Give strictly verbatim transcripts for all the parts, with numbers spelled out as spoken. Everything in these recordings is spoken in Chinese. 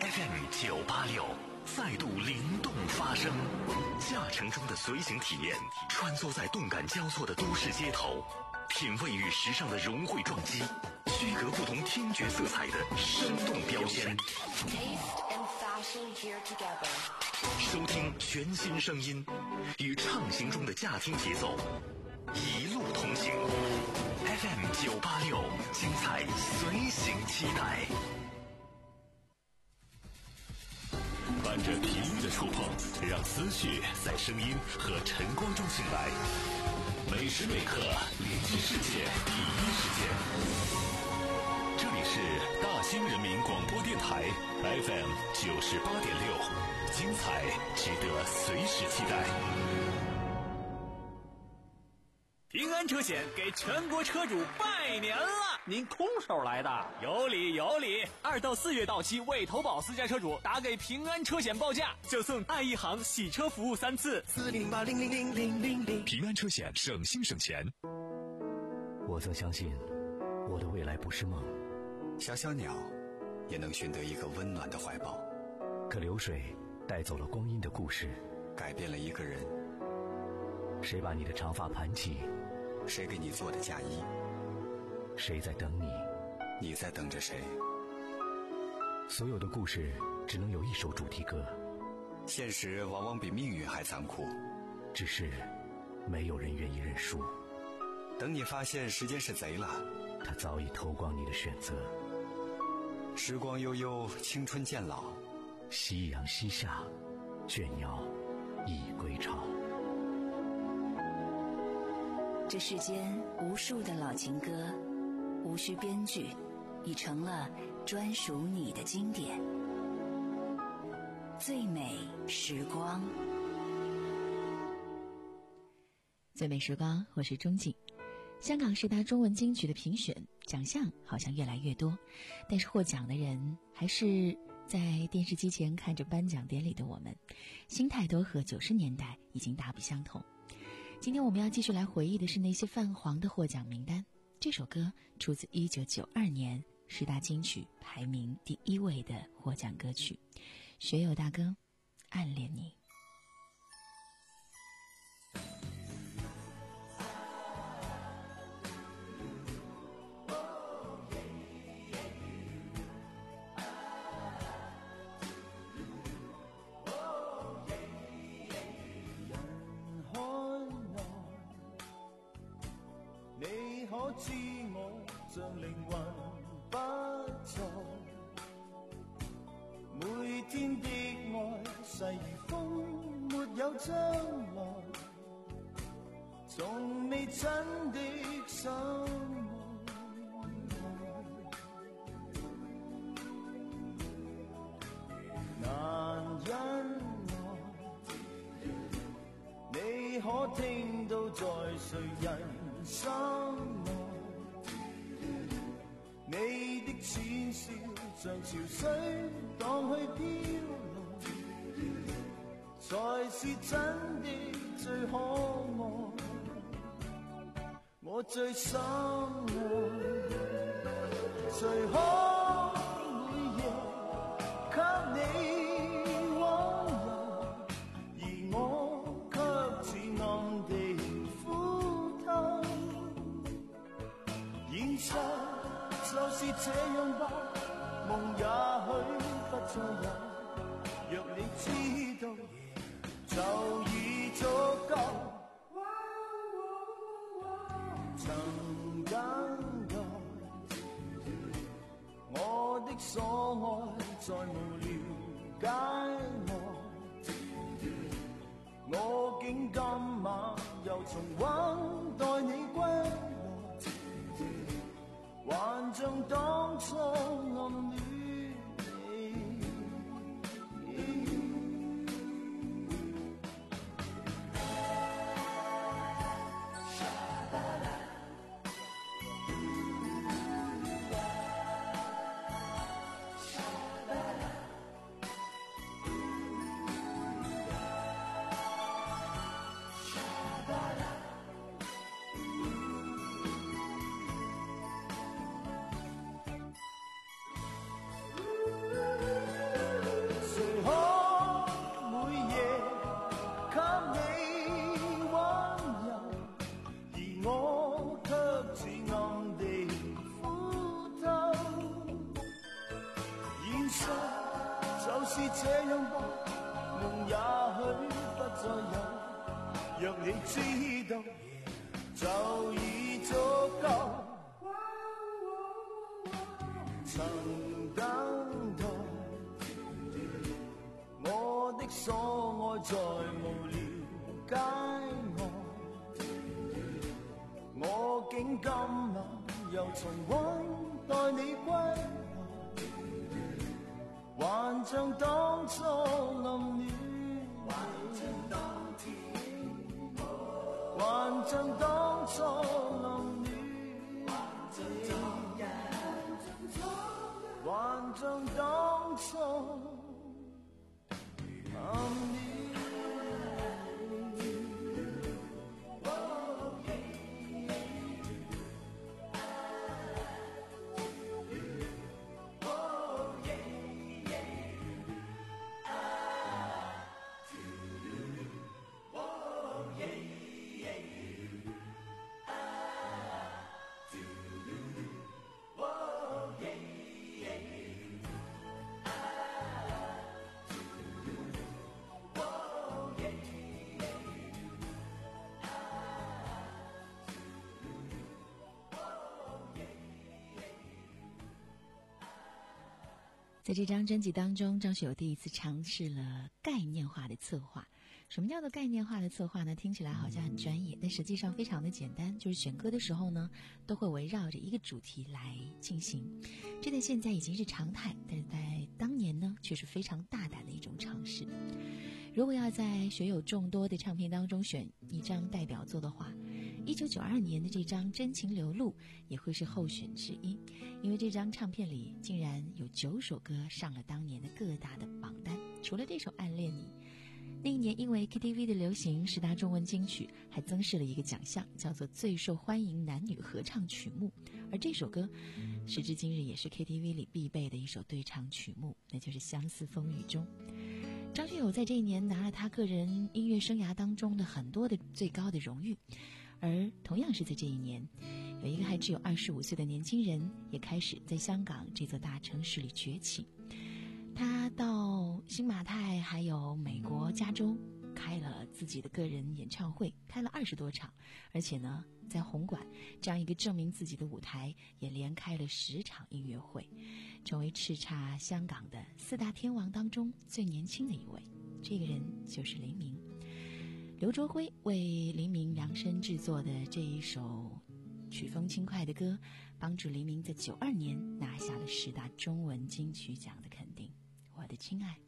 F M 九八六再度灵动发声，驾乘中的随行体验，穿梭在动感交错的都市街头，品味与时尚的融汇撞击，区隔不同听觉色彩的生动标签。收听全新声音，与畅行中的驾听节奏，一路同行。F M 九八六，精彩随行期待。伴着频率的触碰，让思绪在声音和晨光中醒来。每时每刻联系世界第一时间。这里是大兴人民广播电台 F M 九十八点六，精彩值得随时期待。 平安车险给全国车主拜年了！ 您空手来的？ 有理有理！二到四月到期未投保私家车主，打给平安车险报价，就送爱一行洗车服务三次。 四零八零零零零零零。 平安车险，省心省钱。 我曾相信，我的未来不是梦。 小小鸟也能寻得一个温暖的怀抱。 可流水带走了光阴的故事， 改变了一个人。 谁把你的长发盘起？ 谁给你做的嫁衣？ 谁在等你？ 你在等着谁？ 所有的故事只能有一首主题歌。 现实往往比命运还残酷， 只是没有人愿意认输。 等你发现时间是贼了， 他早已偷光你的选择。 时光悠悠，青春渐老， 夕阳西下，倦鸟已归巢。 这世间无数的老情歌，无需编剧，已成了专属你的经典。最美时光， 最美时光，我是钟静。香港十大中文金曲的评选奖项好像越来越多，但是获奖的人还是在电视机前看着颁奖典礼的我们，心态都和九十年代已经大不相同。今天我们要继续来回忆的是那些泛黄的获奖名单。这首歌出自一九九二年十大金曲排名第一位的获奖歌曲，学友大哥《暗恋你》。 可知我像靈魂不在，每天的愛逝如風，沒有將來，從未真的相愛，難忍耐，你可聽到在誰人心內，你的淺笑像潮水蕩去飄來，才是真的最可愛，我最深愛，誰可每夜給你溫柔，而我卻似暗地呼偷，現實就是這樣吧，夢也許不再有，若你知道就已足夠。曾等待我的所愛，再無了解我，我竟今晚又重溫待你歸來，還像當初暗戀你。 信就是这样吧，梦也许不再有，若你知道就已足够。曾等待我的所愛，再無了解我，我竟今晚又重溫待你歸來，還像當初暗戀，還像當天，還像當初暗戀，還像當初暗戀。 在这张专辑当中，张学友第一次尝试了概念化的策划。什么叫做概念化的策划呢？听起来好像很专业，但实际上非常的简单，就是选歌的时候呢，都会围绕着一个主题来进行。这在现在已经是常态，但是在当年呢，却是非常大胆的一种尝试。如果要在学友众多的唱片当中选一张代表作的话，一九九二年的这张《真情流露》也会是候选之一，因为这张唱片里竟然有九首歌上了当年的各大的榜单，除了这首《暗恋你》。那一年因为 K T V 的流行，十大中文金曲还增设了一个奖项，叫做最受欢迎男女合唱曲目，而这首歌时至今日也是 K T V 里必备的一首对唱曲目，那就是《相思风雨中》。张学友在这一年拿了他个人音乐生涯当中的很多的最高的荣誉，而同样是在这一年，有一个还只有二十五岁的年轻人也开始在香港这座大城市里崛起。他到新马泰还有美国加州开了自己的个人演唱会，开了二十多场，而且呢在红馆这样一个证明自己的舞台也连开了十场音乐会，成为叱咤香港的四大天王当中最年轻的一位。这个人就是黎明。刘卓辉为黎明量身制作的这一首曲风轻快的歌，帮助黎明在九二年拿下了十大中文金曲奖的肯定。我的亲爱，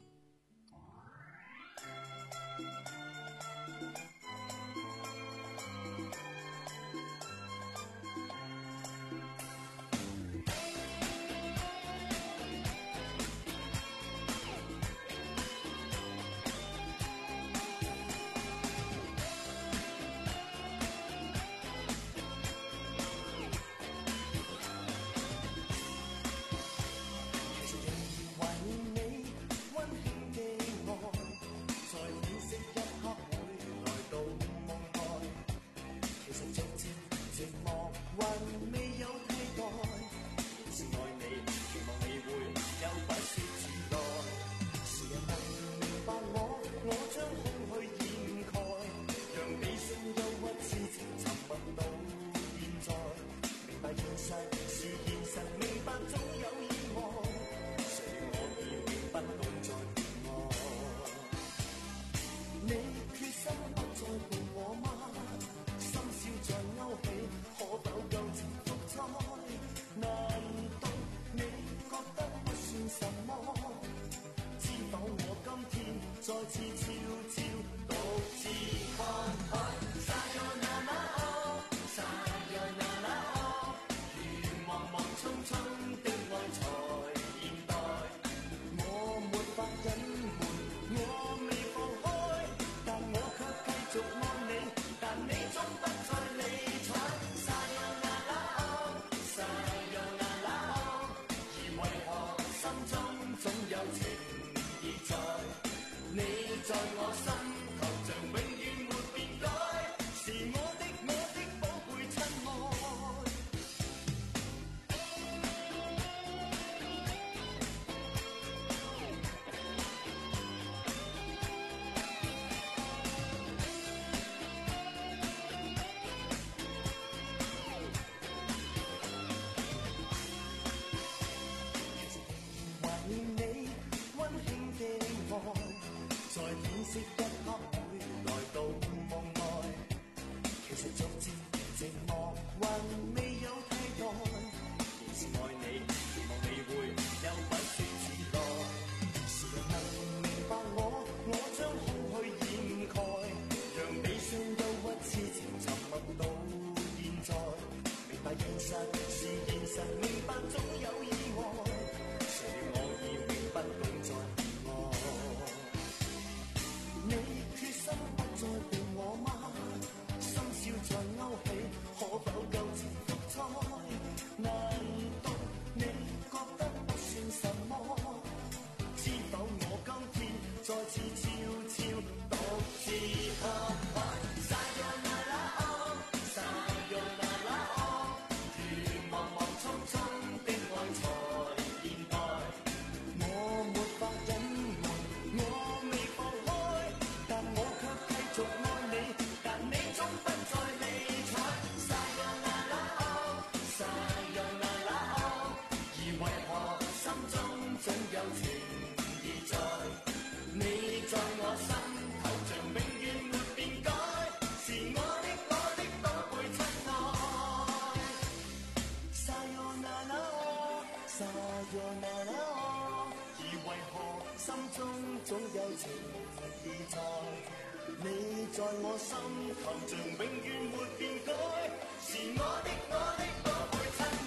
色一刻會來到夢外，其實逐漸寂寞還未有替代，仍是愛你，期望你會有不說自來。是人能明白我，我將空虛掩蓋，讓悲傷憂鬱痴情沉默到現在。明白現實是現實，明白總有意外，誰料我已永不懂再愛。你決心不再伴我嗎？深宵再勾起，可否舊情復再？難道你覺得不算什麼？知否我今天再次悄悄獨自合拍。總有情意在，你在我心頭像永遠沒變改，是我的我的寶貝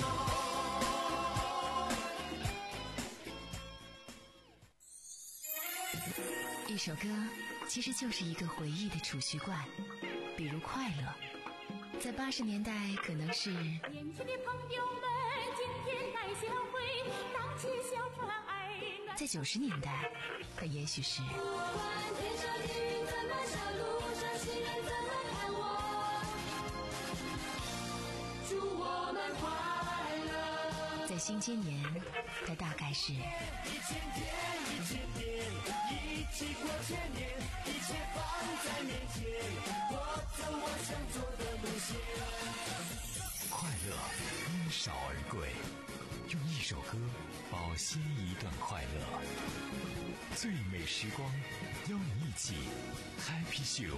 親愛。 一首歌其實就是一個回憶的儲蓄罐，比如快樂，在八十年代可能是年輕的朋友們今天來相會，蕩起小船愛暖。在九十年代可也許是不管天上地怎麼笑，路上行人怎麼看我，祝我們快樂。在新千年它大概是一千天一千天一起過千年，一切放在面前，我走我想走的路線。 快樂因少而貴，用一首歌保鮮一段快樂。最美時光，邀你一起 Happy Show。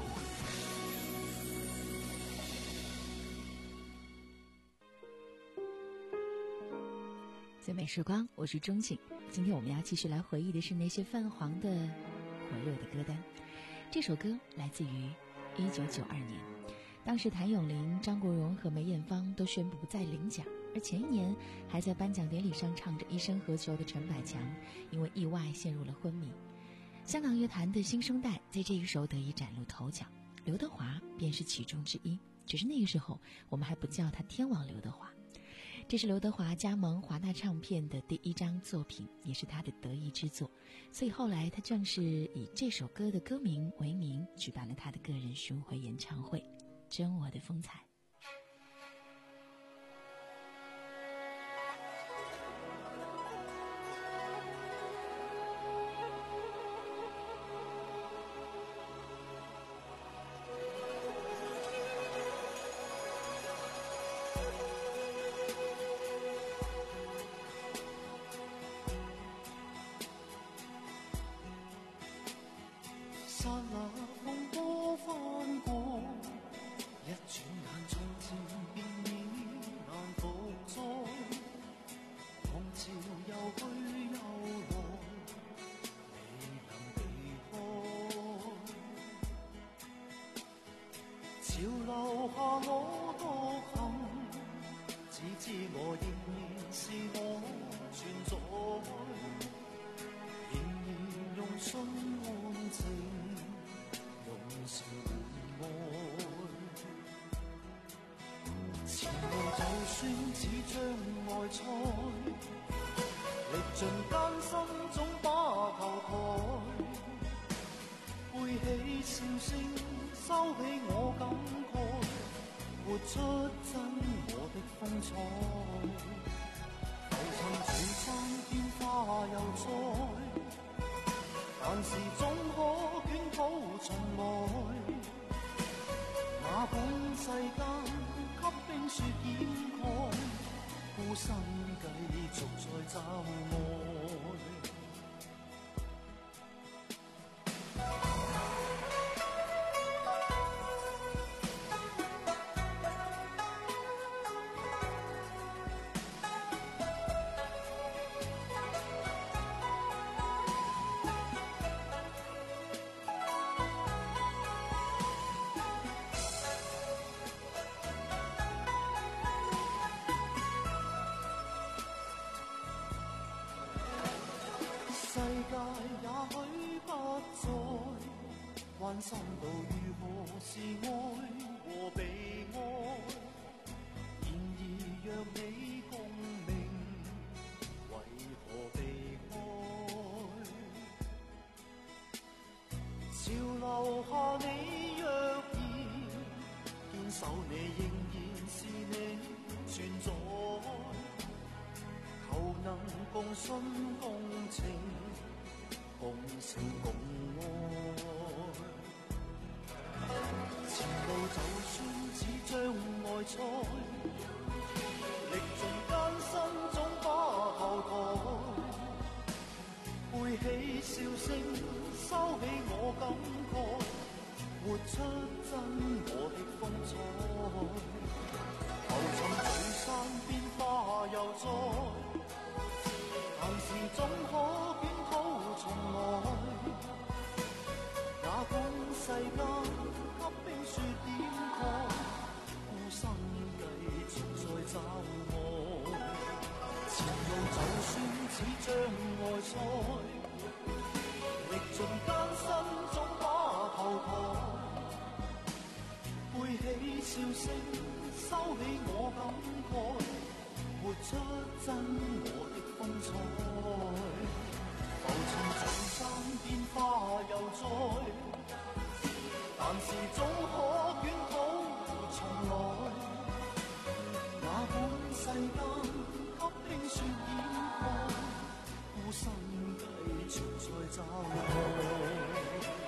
最美时光，我是钟景。今天我们要继续来回忆的是那些泛黄的火热的歌单。这首歌来自于一九九二年，当时谭咏麟、张国荣和梅艳芳都宣布不再领奖，而前一年还在颁奖典礼上唱着一生何求的陈百强因为意外陷入了昏迷。香港乐坛的新生代在这个时候得以崭露头角，刘德华便是其中之一，只是那个时候我们还不叫他天王刘德华。这是刘德华加盟华纳唱片的第一张作品，也是他的得意之作，所以后来他正是以这首歌的歌名为名，举办了他的个人巡回演唱会《真我的风采》。 剎那風波翻過，一轉眼從前便已難復再，浪潮又去又來，未能避開。潮流下我獨行，只知我仍然是我存在，仍然用心安靜。用心愛，前路就算似障礙賽，歷盡艱辛總把頭抬，背起笑聲，收起我感慨，活出真我的風采。浮沉轉身變化又再，但是總可捲土重來，哪管世間給冰雪掩蓋，孤身繼續在找愛。 界也許不再關心到如何是愛和被愛，然而若你共鳴，為何被愛？潮流下你若然堅守，你仍然是你存在，求能共信共情，共情共愛。前路就算只障礙賽，歷盡艱辛總不後退，背起笑聲，收起我感慨，活出真我的風采。浮沉聚散變化又再，但是總可捲土重來。哪管世間給冰雪掩蓋，孤身繼續在找愛。前路就算似障礙賽，歷盡艱辛總不後退，背起笑聲，收起我感慨，活出真我的風采。浮沉聚散變化又再，但是總可捲土重來。哪管世間給冰雪掩蓋，孤身繼續在找愛。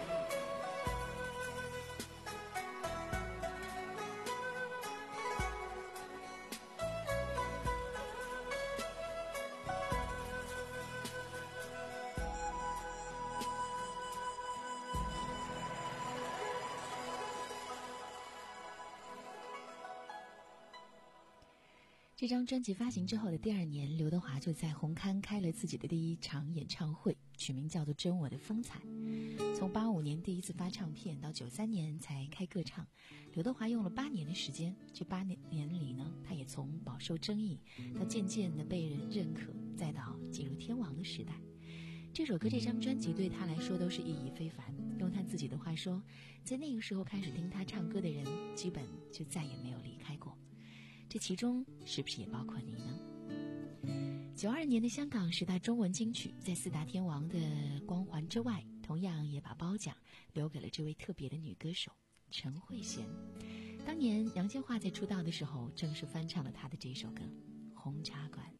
这张专辑发行之后的第二年，刘德华就在红磡开了自己的第一场演唱会，取名叫做《真我的风采》。从八五年第一次发唱片到九三年才开个唱，刘德华用了八年的时间。这八年里呢，他也从饱受争议到渐渐的被人认可，再到进入天王的时代。这首歌这张专辑对他来说都是意义非凡。用他自己的话说，在那个时候开始听他唱歌的人，基本就再也没有离开过。这其中是不是也包括你呢？九二年的香港十大中文金曲，在四大天王的光环之外，同样也把褒奖留给了这位特别的女歌手陈慧娴。当年杨千嬅在出道的时候，正是翻唱了她的这首歌《红茶馆》。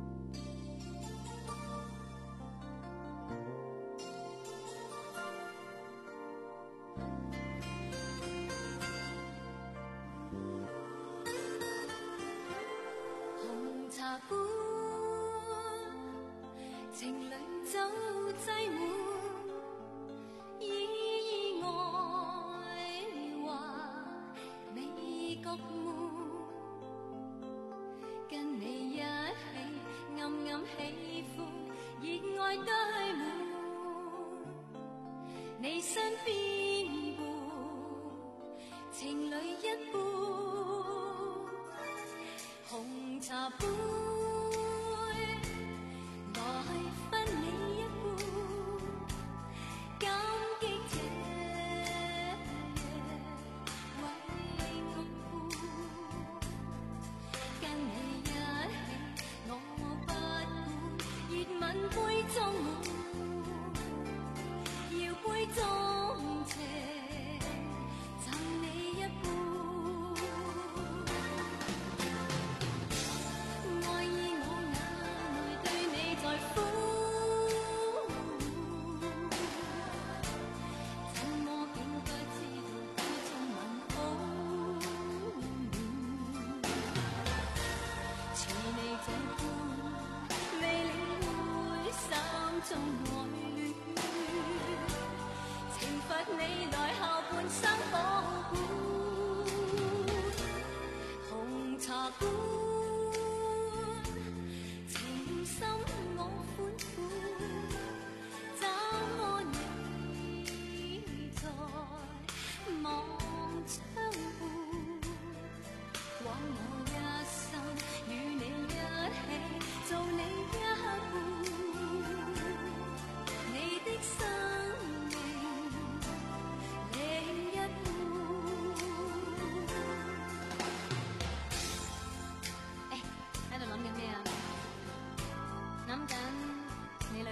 茶館情侶酒擠滿，意外話未覺悶，跟你一起暗暗喜歡，熱愛堆滿，你身邊伴，情侶一般。紅茶杯，來分你一杯，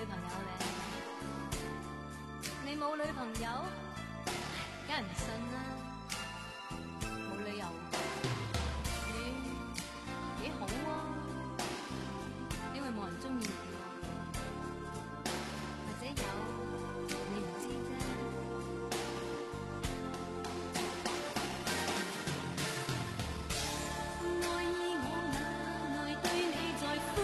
女朋友咧？你冇女朋友，梗係唔信啦，冇理由。你幾好啊，因為冇人中意你啊，或者有你唔知啫。愛意我哪來對你在乎？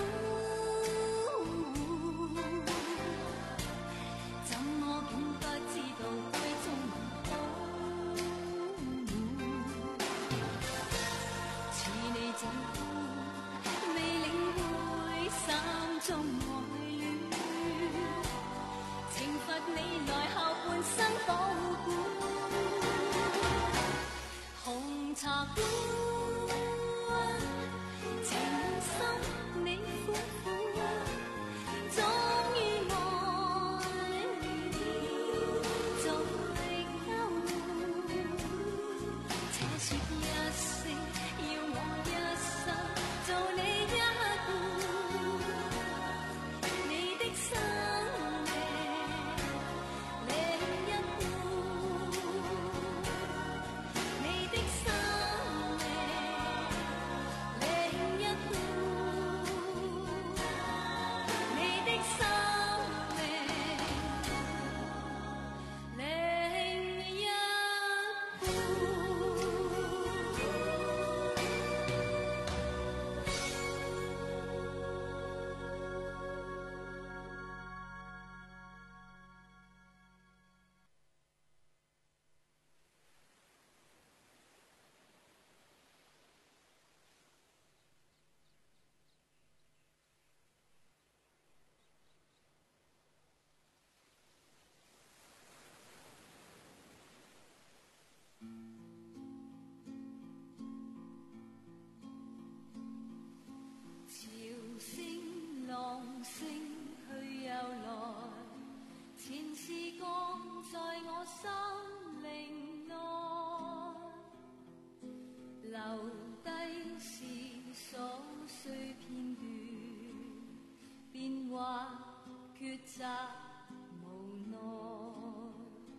怎麼竟不知道愛中問好？似你這未領會心中愛戀，懲罰你來後半生保管。紅茶館情深你苦苦，終於愛你再勾。且說一聲，要我一生做你一半，你的生命另一半，你的生命另一半，你的生命另一半。潮聲浪聲去又來，前事降在我心靈內，留低是瑣碎片段，變幻抉擇無奈，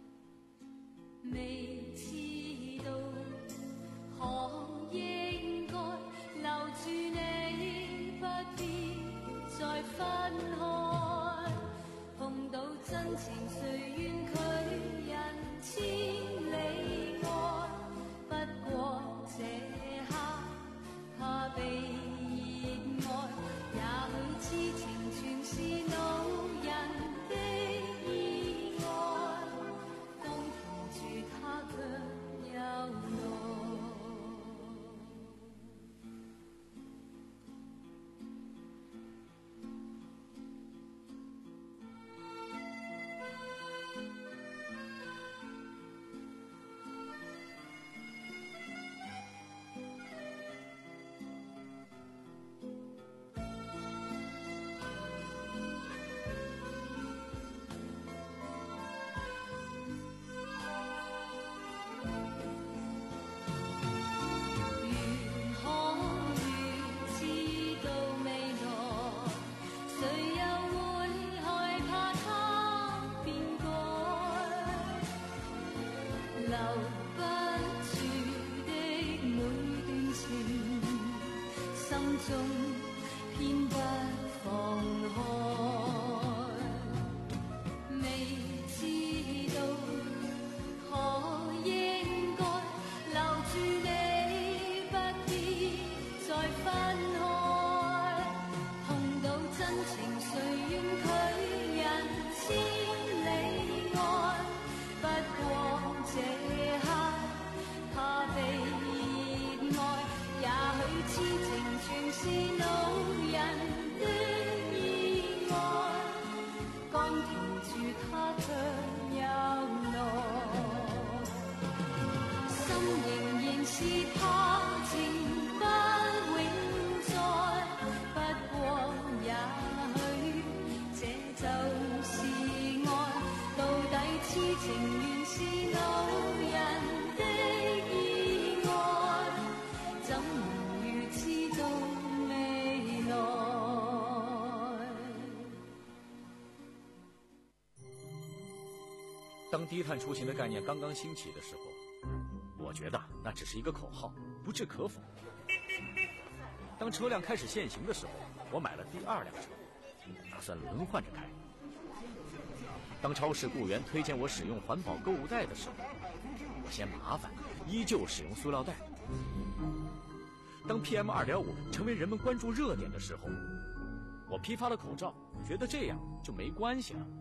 未知道可應該留住你，不必再分開。碰到真情誰願拒人千里外？不過這刻怕被熱愛，也許痴情全是老人的意外，剛停住他卻又來。 当低碳出行的概念刚刚兴起的时候，我觉得那只是一个口号，不置可否。当车辆开始限行的时候，我买了第二辆车，打算轮换着开。当超市雇员推荐我使用环保购物袋的时候，我嫌麻烦，依旧使用塑料袋。当 P M 二点五 成为人们关注热点的时候，我批发了口罩，觉得这样就没关系了。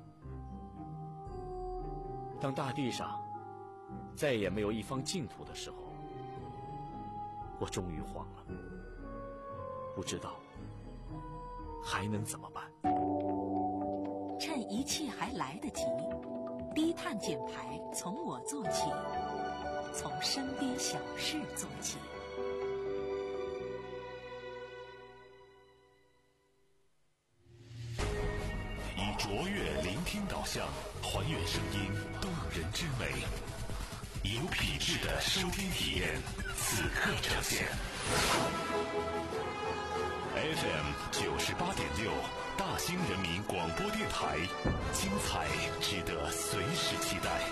当大地上再也没有一方净土的时候，我终于慌了，不知道还能怎么办。 趁一切还来得及，低碳减排从我做起，从身边小事做起。 以卓越聆听导向，还原声音动人之美，有品质的收听体验，此刻呈现。F M 九十八点六，大兴人民广播电台，精彩值得随时期待。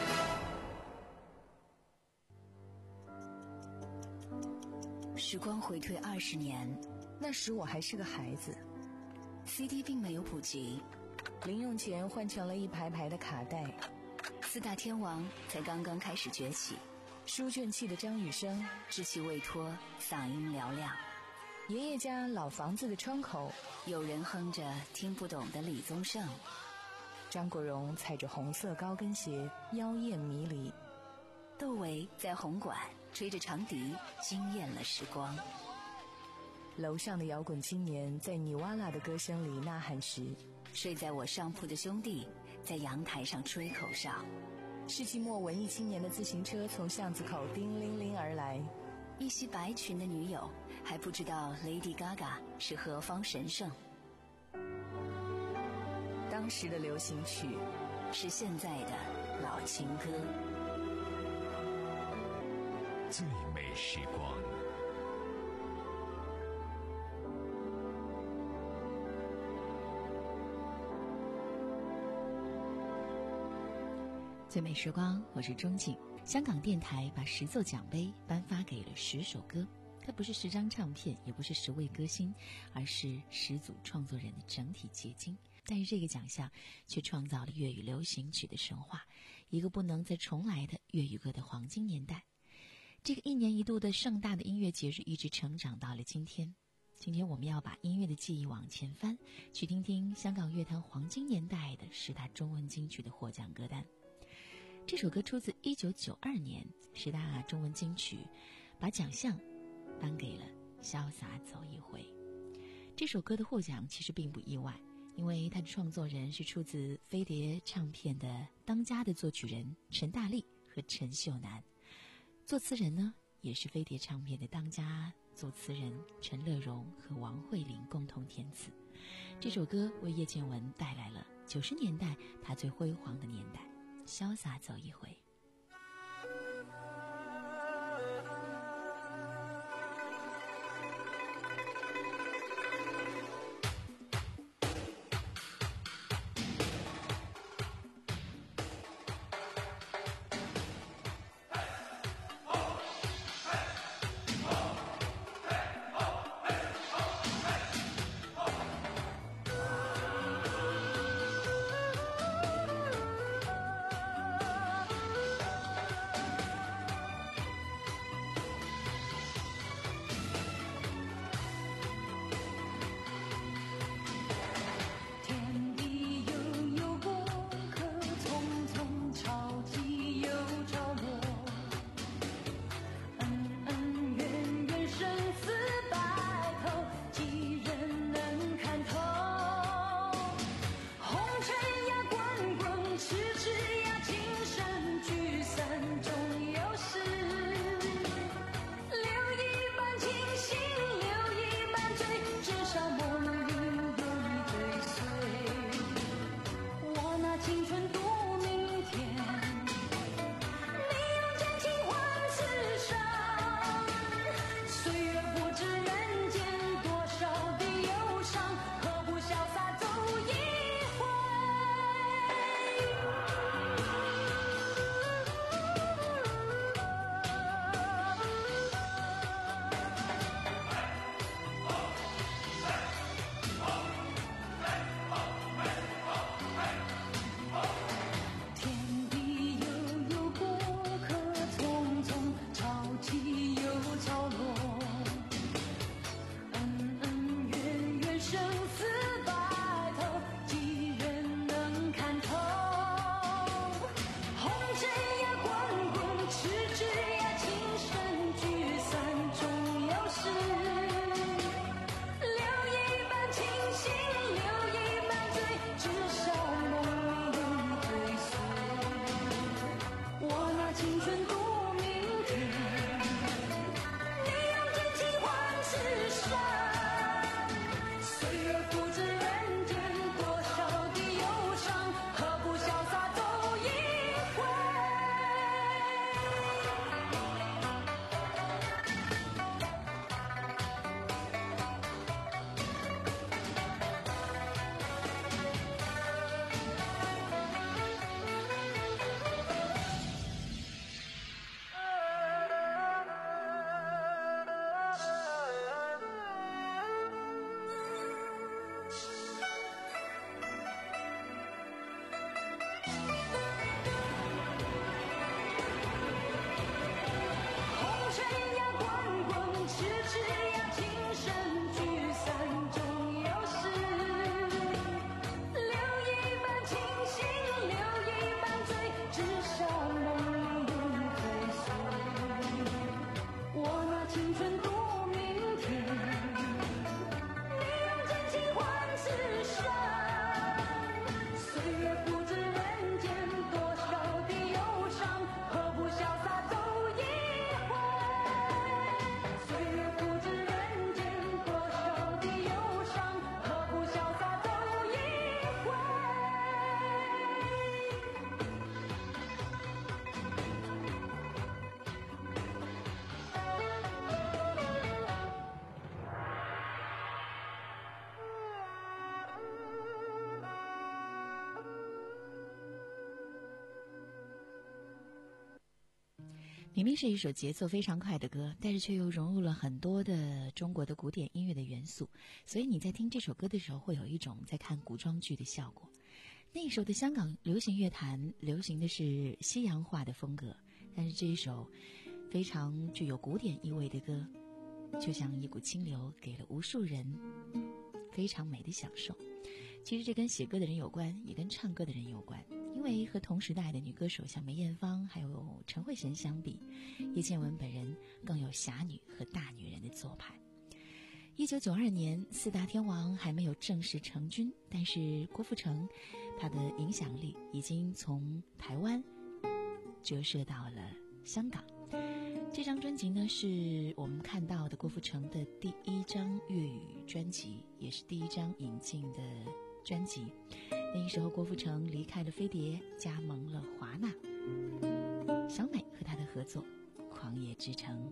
时光回退二十年， 那时我还是个孩子 ，C D 并没有普及， 零用钱换成了一排排的卡带， 四大天王才刚刚开始崛起， 书卷气的张雨生稚气未脱，嗓音嘹亮。 爷爷家老房子的窗口， 有人哼着听不懂的李宗盛。 张国荣踩着红色高跟鞋，妖艳迷离。 窦唯在红馆吹着长笛，惊艳了时光。 楼上的摇滚青年在尼瓦拉的歌声里呐喊时， 睡在我上铺的兄弟在阳台上吹口哨。 世纪末文艺青年的自行车从巷子口叮铃铃而来。 一袭白裙的女友还不知道 Lady Gaga 是何方神圣。 当时的流行曲是现在的老情歌。 最美时光， 最美时光，我是钟静。香港电台把十座奖杯颁发给了十首歌，它不是十张唱片，也不是十位歌星，而是十组创作人的整体结晶。但是这个奖项却创造了粤语流行曲的神话，一个不能再重来的粤语歌的黄金年代。这个一年一度的盛大的音乐节日一直成长到了今天。今天我们要把音乐的记忆往前翻，去听听香港乐坛黄金年代的十大中文金曲的获奖歌单。这首歌出自一九九二年，十大中文金曲把奖项颁给了《潇洒走一回》。这首歌的获奖其实并不意外，因为它的创作人是出自飞碟唱片的当家的作曲人陈大力和陈秀楠，作词人呢也是飞碟唱片的当家作词人陈乐融和王慧玲共同填词。这首歌为叶倩文带来了九十年代她最辉煌的年代，潇洒走一回。 明明是一首节奏非常快的歌，但是却又融入了很多的中国的古典音乐的元素，所以你在听这首歌的时候会有一种在看古装剧的效果。那时候的香港流行乐坛流行的是西洋化的风格，但是这一首非常具有古典意味的歌，就像一股清流，给了无数人非常美的享受。其实这跟写歌的人有关，也跟唱歌的人有关，因为和同时代的女歌手像梅艳芳还有陈慧娴相比，叶倩文本人更有侠女和大女人的做派。一九九二年，四大天王还没有正式成军，但是郭富城他的影响力已经从台湾折射到了香港。这张专辑呢，是我们看到的郭富城的第一张粤语专辑，也是第一张引进的专辑。那个时候郭富城离开了飞碟，加盟了华纳，小美和他的合作《狂野之城》。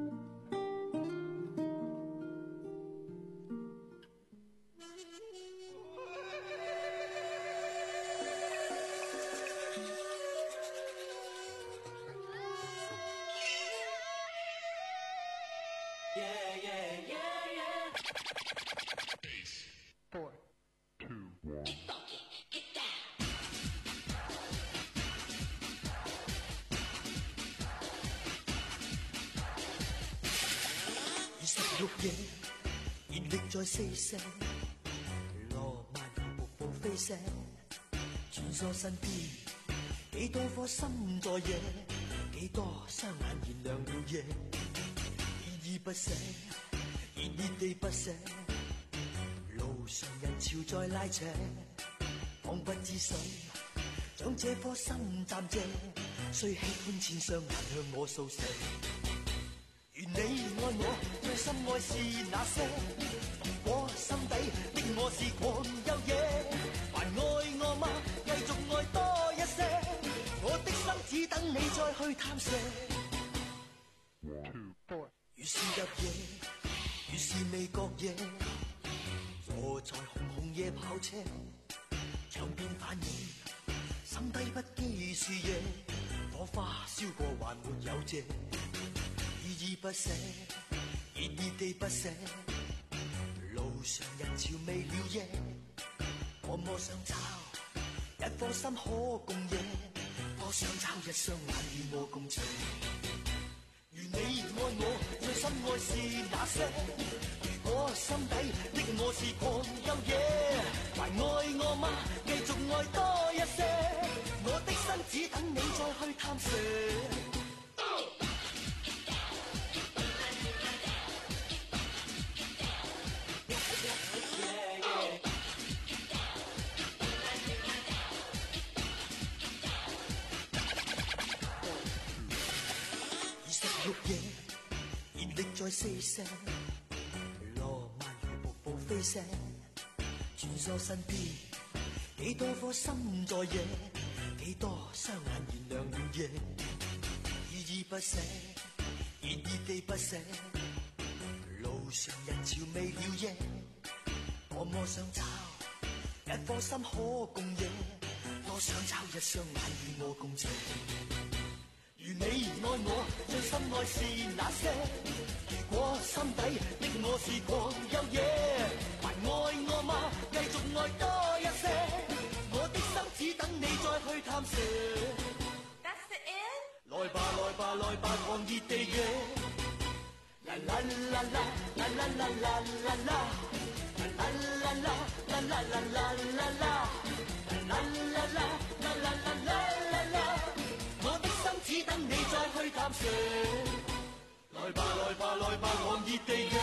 六夜，熱力在四射，羅曼瀑布飛射，穿梭身邊，幾多顆心在野，幾多雙眼燃亮了夜，依依不捨，熱熱地不捨，路上人潮在拉扯，彷不知誰將這顆心暫借，雖喜歡千雙眼向我訴說。願你愛我，最深愛是那些。如果心底的我是狂又野，還愛我嗎？繼續愛多一些。我的心只等你再去探射。越是入夜，越是未覺夜，坐在紅紅夜跑車，窗邊反映，心底不羈是夜，火花燒過還沒有謝。依依不捨，熱熱地不捨，路上人潮未了夜，我摸想找一顆心可共夜，多想找一雙眼與我共情。如你愛我，最深愛是那些。如果心底的我是狂又野，還愛我嗎？繼續愛多一些，我的心只等你再去探射。六夜，熱力在四射，羅曼如瀑布飛射，穿梭身邊，幾多顆心在野，幾多雙眼燃亮了夜，依依不捨，熱熱地不捨，路上人潮未了夜，多麼想找一顆心可共夜，多想找一雙眼與我共情。如你愛我，最深愛是那些。如果心底的我是狂又野，還愛我嗎？繼續愛多一些，我的心只等你再去探射。That's the end？ 來吧來吧來吧，狂熱地野。啦啦啦啦啦啦啦啦啦啦，啦啦啦啦啦啦啦啦啦啦，啦啦啦啦啦啦啦啦。只等你再去探射，來吧來吧來吧，狂熱地野。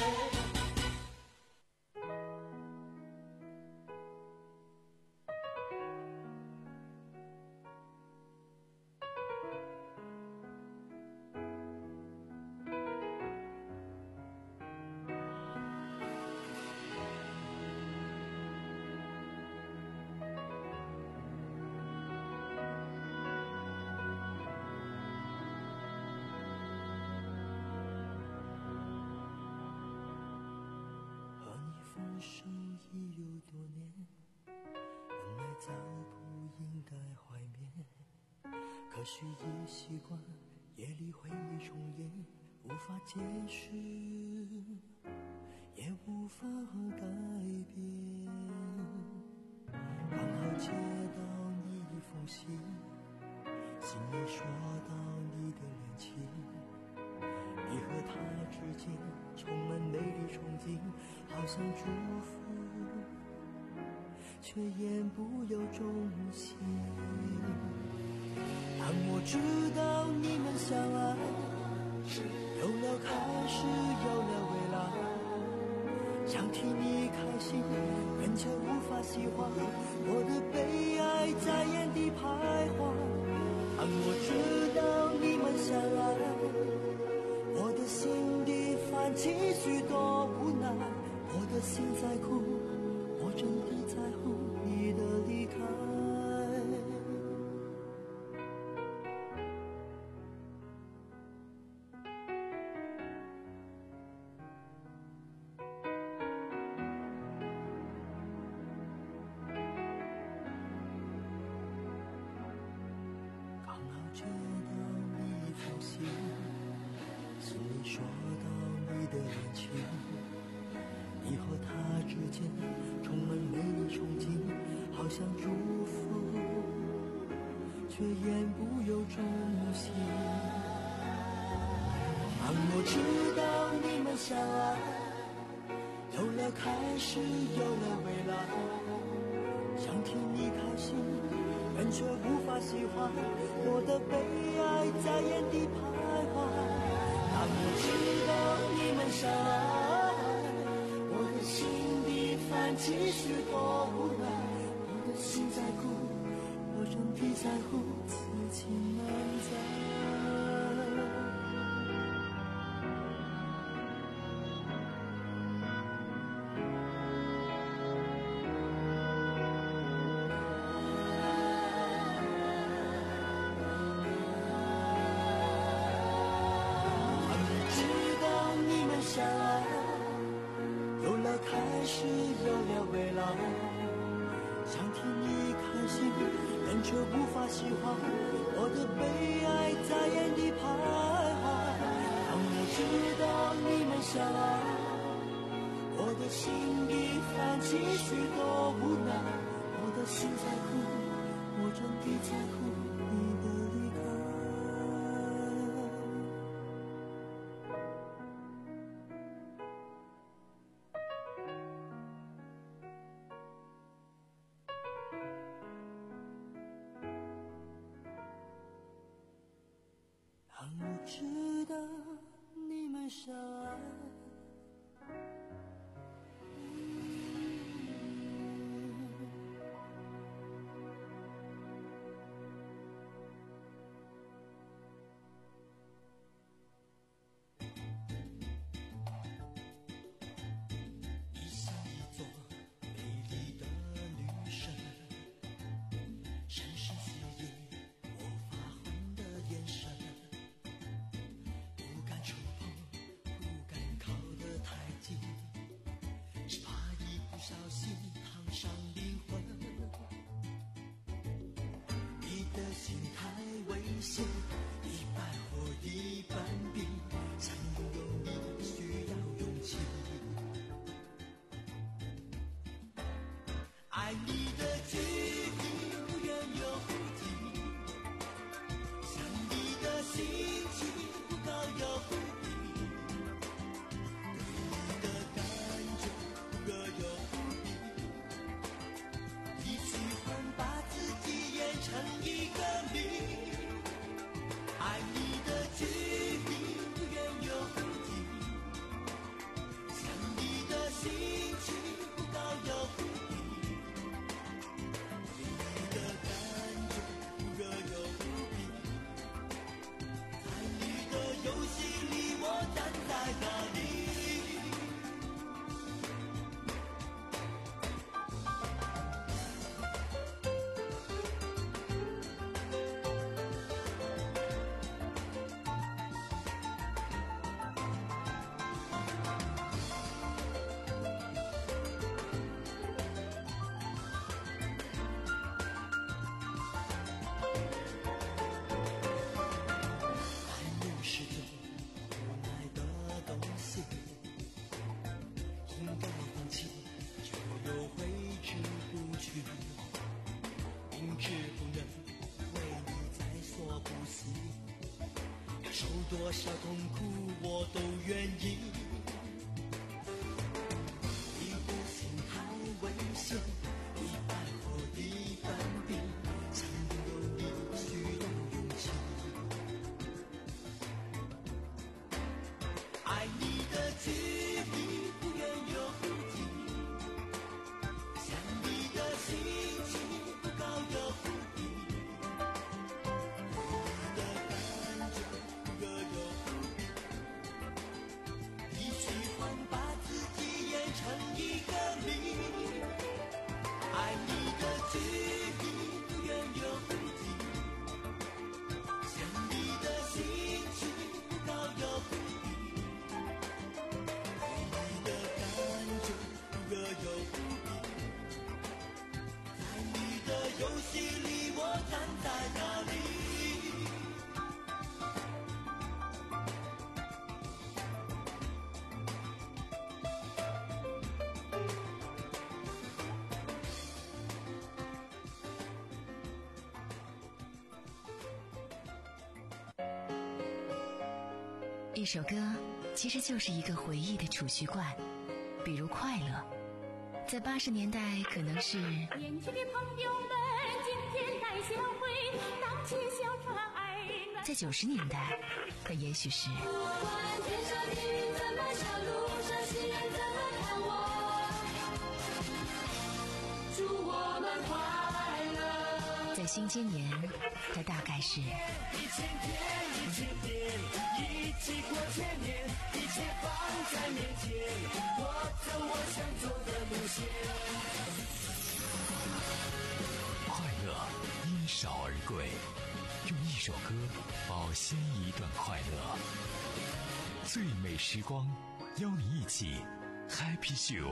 可许已习惯夜里回忆重演，无法解释，也无法改变。刚好接到你一封信，信里说到你的恋情，你和他之间充满美丽憧憬，好像祝福，却言不由衷心。当我知道你们相爱，有了开始，有了未来，想替你开心，人却无法喜欢，我的悲哀在眼底徘徊。当我知道你们相爱，我的心底泛起许多无奈，我的心在哭，我真的在乎你的离开。接到你一封信，信里说到你的恋情，你和他之间充满美丽憧憬，好像祝福，却言不由衷心。当我知道你们相爱，有了开始，有了未来，想替你开心，人却无法喜欢，我的悲哀在眼底徘徊。当我知道你们相爱，我的心底泛起许多无奈，我的心在哭，我真的在乎，此情难在。开始有了未来，想替你开心，人却无法喜欢，我的悲哀在眼底徘徊。当我知道你们相爱，我的心里泛起许多无奈，我的心在哭，我真的在乎你的离开。当我知道你们相爱，你像一座美丽的女神，深深吸引我发红的眼神。不敢触碰，不敢靠得太近，只怕一不小心烫伤灵魂。你的心太危险，一半火一半冰，想拥有你需要勇气。爱你的距离不远又不近，想你的心情不高又不低，对你的感觉不热又不低，一喜欢把自己演成一个谜。爱你的距离不远又不近，想你的心情不高又不低， 多少痛苦我都愿意。一步心太危险，一半火一半冰，想拥有你需要勇气。爱你的距离不远又不近，想你的心情不高又不低，你的感觉不热又不冰，一句话把自己演成一个谜。爱你的距离不远又不近，想你的心情不高又不低，你的感觉不热又不冰，在你的游戏里我站在哪里？ 一首歌其实就是一个回忆的储蓄罐，比如快乐，在八十年代可能是年轻的朋友们，今天带小会，荡起小船儿。 在九十年代，它也许是不管天上的云怎么笑，路上行人怎么看我，祝我们快乐。 在新千年，它大概是一千天一千天，一起过千年，一切放在面前，我走我想走的路线。 快乐因少而贵，用一首歌保鲜一段快乐。最美时光，邀你一起 Happy Show。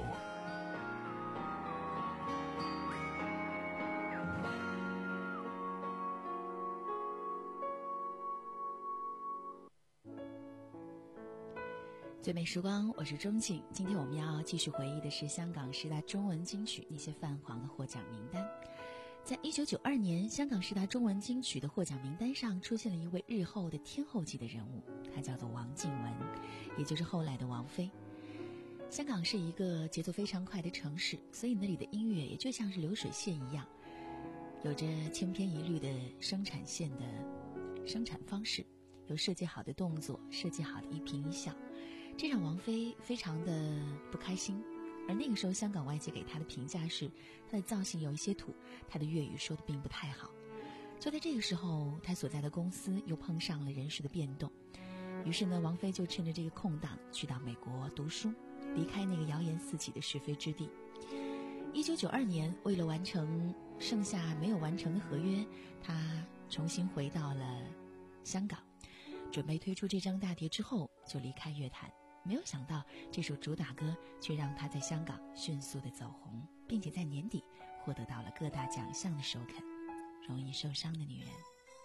最美时光，我是钟静。今天我们要继续回忆的是香港十大中文金曲那些泛黄的获奖名单。在一九九二年，香港十大中文金曲的获奖名单上出现了一位日后的天后级的人物，她叫做王靖雯，也就是后来的王菲。香港是一个节奏非常快的城市，所以那里的音乐也就像是流水线一样，有着千篇一律的生产线的生产方式，有设计好的动作，设计好的一颦一笑，这让王菲非常的不开心。而那个时候香港外界给她的评价是，她的造型有一些土，她的粤语说的并不太好。就在这个时候，她所在的公司又碰上了人事的变动，于是呢，王菲就趁着这个空档去到美国读书，离开那个谣言四起的是非之地。一九九二年，为了完成剩下没有完成的合约，她重新回到了香港，准备推出这张大碟之后就离开乐坛。没有想到这首主打歌却让她在香港迅速的走红，并且在年底获得到了各大奖项的首肯。容易受伤的女人。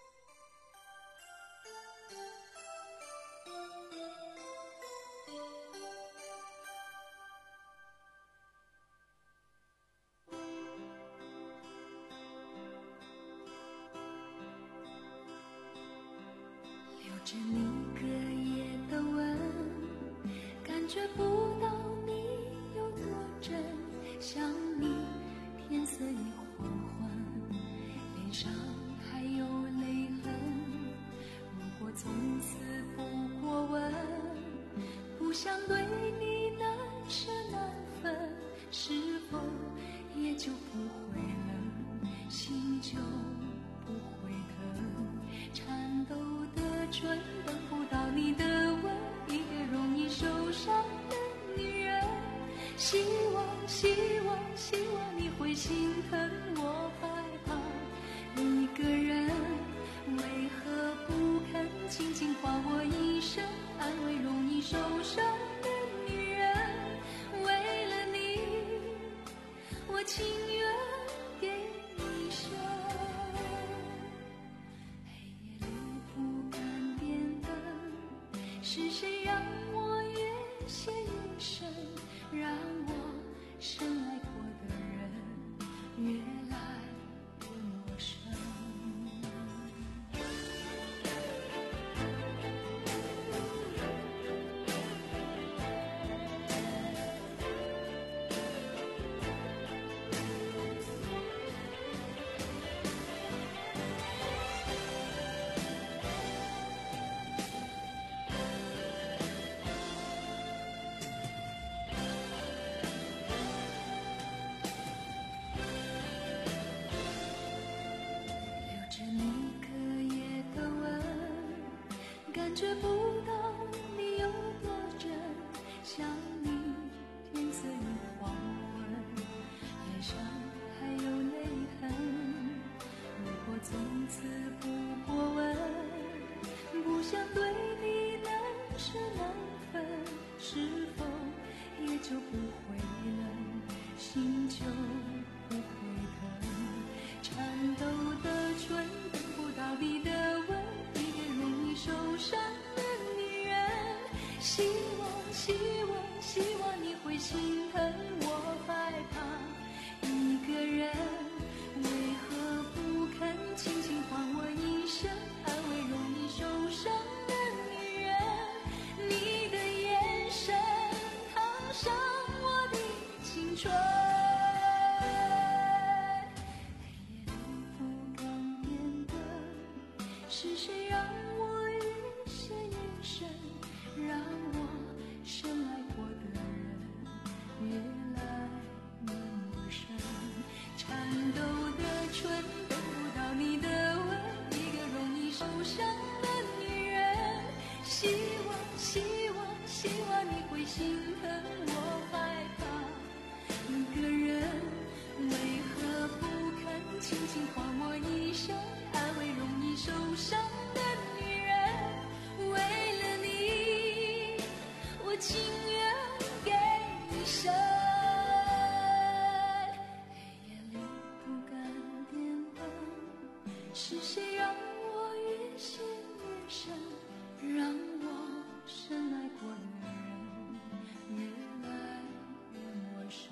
留着你隔夜的吻，感觉不到你有多真，想你天色已黄昏，脸上还有泪痕。如果从此不过问，不想对你难舍难分，是否也就不会冷，心就不会疼，颤抖的唇等不到你的吻，一个容易受伤的女人。希望希望希望你会心疼，我害怕一个人，为何不肯轻轻唤我一声，安慰容易受伤的女人。为了你，我情愿给一生。黑夜里不敢点灯，是谁让我越陷越深，让我深爱过的人越来越陌生。 却不懂你有多真，想你天色已黄昏，脸上还有泪痕，如果从此不过问，不想对你难舍难分，是否也就不会冷，心就不会疼，颤抖的唇等不到你的吻，一个容易受伤的女人，希望希望希望你会心疼我害怕一个人，为何不肯轻轻唤我一声安慰容易受伤的女人，你的眼神烫伤我的青春，黑夜里不敢点灯，是谁让我越陷越深，让我深爱过的人越来越陌生，颤抖的唇等不到你的吻，一个容易受伤的女人，希望希望希望你会心疼我害怕一个人，为何不肯轻轻唤我一声安慰容易受伤的女人，为了你我情愿给一生，黑夜里不敢点灯，是谁让我越陷越深，让我深爱过的人越来越陌生。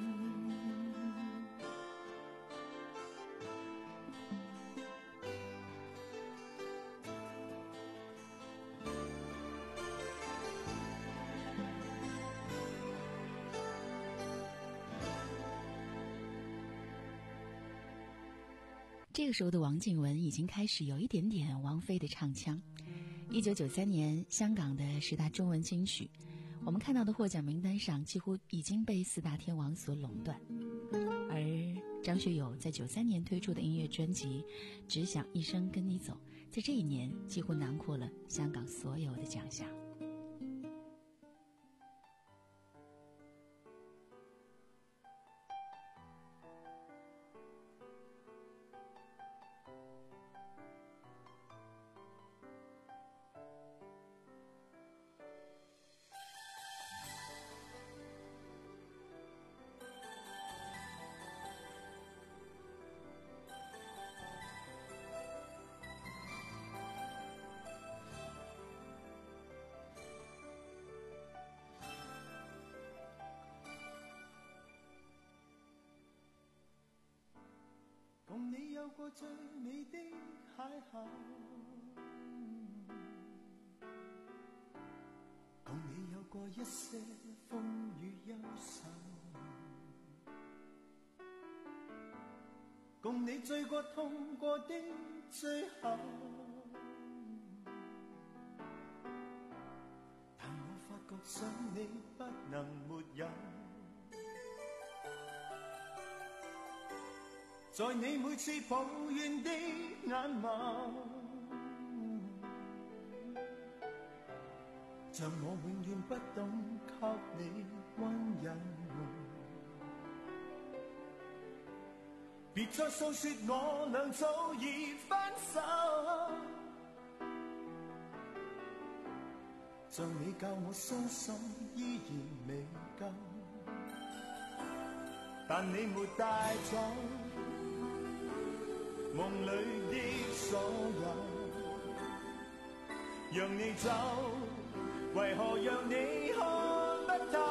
这个时候的王靖雯已经开始有一点点王菲的唱腔。一九九三年香港的十大中文金曲，我们看到的获奖名单上几乎已经被四大天王所垄断，而张学友在九三年推出的音乐专辑《只想一生跟你走》，在这一年几乎囊括了香港所有的奖项。 共你有過最美的邂逅，共你有過一些風雨憂愁，共你醉過痛過的最後，但我發覺想你不能沒有，在你每次抱怨的眼眸，像我永遠不懂給你溫柔，別再訴說我倆早已分手，像你教我相信依然未夠，但你沒帶走夢裏的所有，讓你走，為何讓你看不透？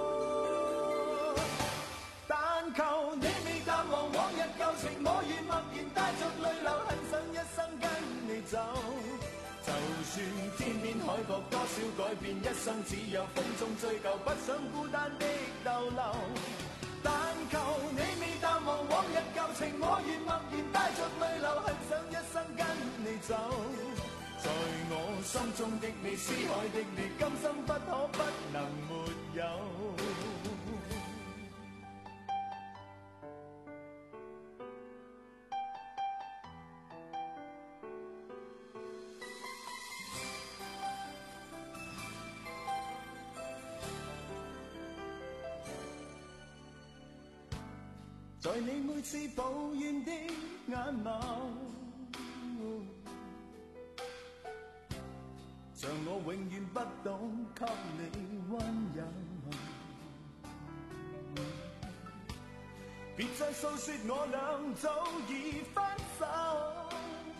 但求你未淡忘往日舊情，我願默然帶着淚流，很想一生跟你走。就算天邊海角多少改變，一生只有風中追究，不想孤單的逗留。但求你未淡忘往日舊情，我願默然帶着淚流，很想一生跟你走。在我心中的你，思海的你，今生不可不能沒有。 在你每次抱怨的眼眸，像我永遠不懂給你溫柔。別再訴說我倆早已分手，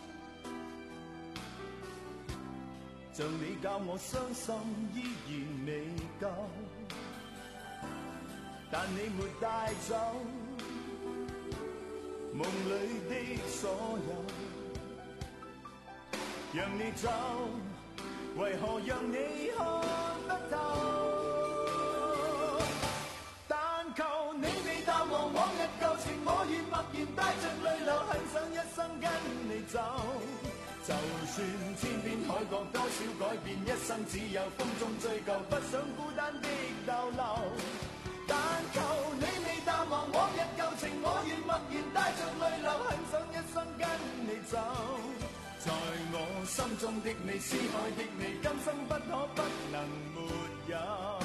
像你教我傷心依然未夠，但你沒帶走夢裏的所有，讓你走，為何讓你看不透？但求你未淡忘往日舊情，我願默然帶着淚流，很想一生跟你走。就算千邊海角多少改變，一生只有風中追究，不想孤單的逗留。但求你未淡忘往日舊情，我願默然帶着淚流，很想一生跟你走。在我心中的你，思海的你，今生不可不能沒有。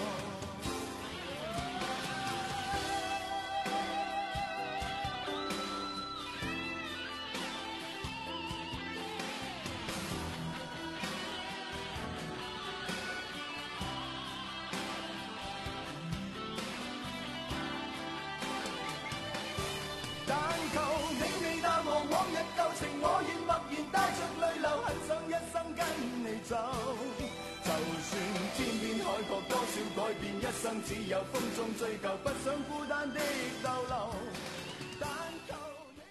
往日舊情，我願默然帶着淚流，很想一生跟你走。就算天邊海角多少改變，一生只有風中追究，不想孤單的逗留。但求你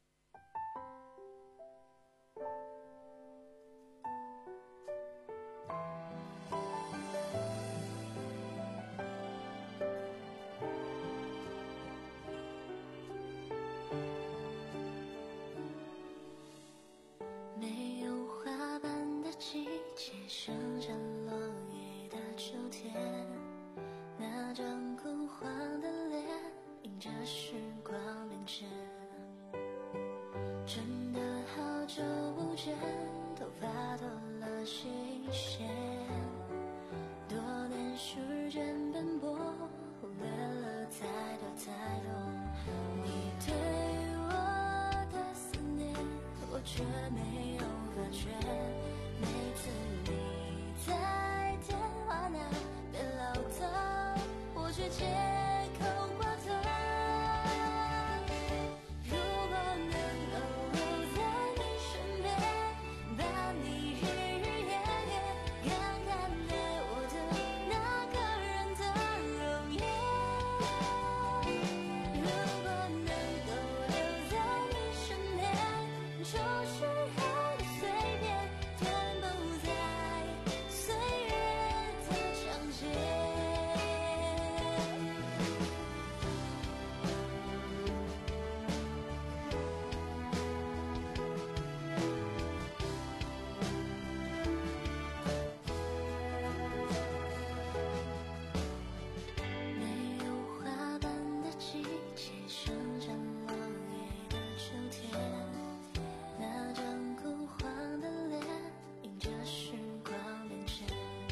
却没有发觉，每次你在电话那边唠叨，我却借口挂断。如果能够留在你身边，把你日日夜夜看看爱我的那个人的容颜。如果能够留在你身边，就是爱的随便，填补在岁月的长街。没有花瓣的季节，生长落叶的秋天。那张枯黄的脸，迎着时光变迁。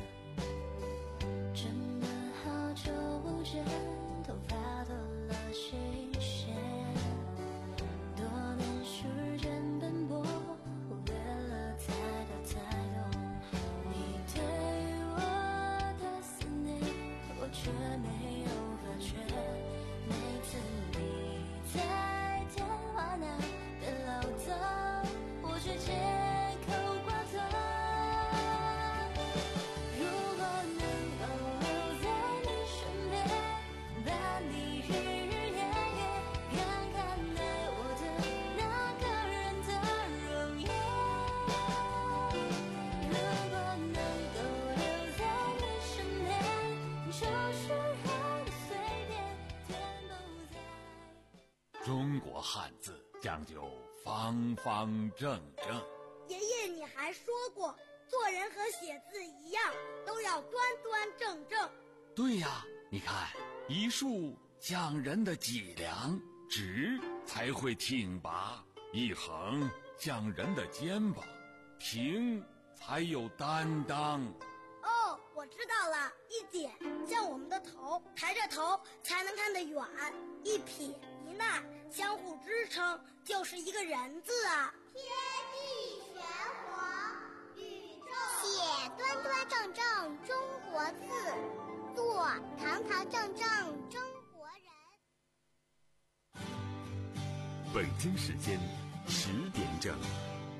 真的好久不见，头发多了些线。多年时间奔波，忽略了太多太多。你对我的思念，我却没有发觉。每次你在电话那边唠叨，我却借口挂断。如果能够留在你身边，把你日日夜夜看看爱我的那个人的容颜。如果能够留在你身边，就是爱的随便，填补在。 中国汉字讲究方方正正。 爷爷，你还说过，做人和写字一样，都要端端正正。 对呀，你看，一竖讲人的脊梁，直才会挺拔；一横讲人的肩膀，平才有担当。 哦，我知道了，一点像我们的头，抬着头才能看得远；一撇一捺相互支撑，就是一个人字啊。 天地玄黄，宇宙写端端正正中国字，做堂堂正正中国人。 北京时间十点整。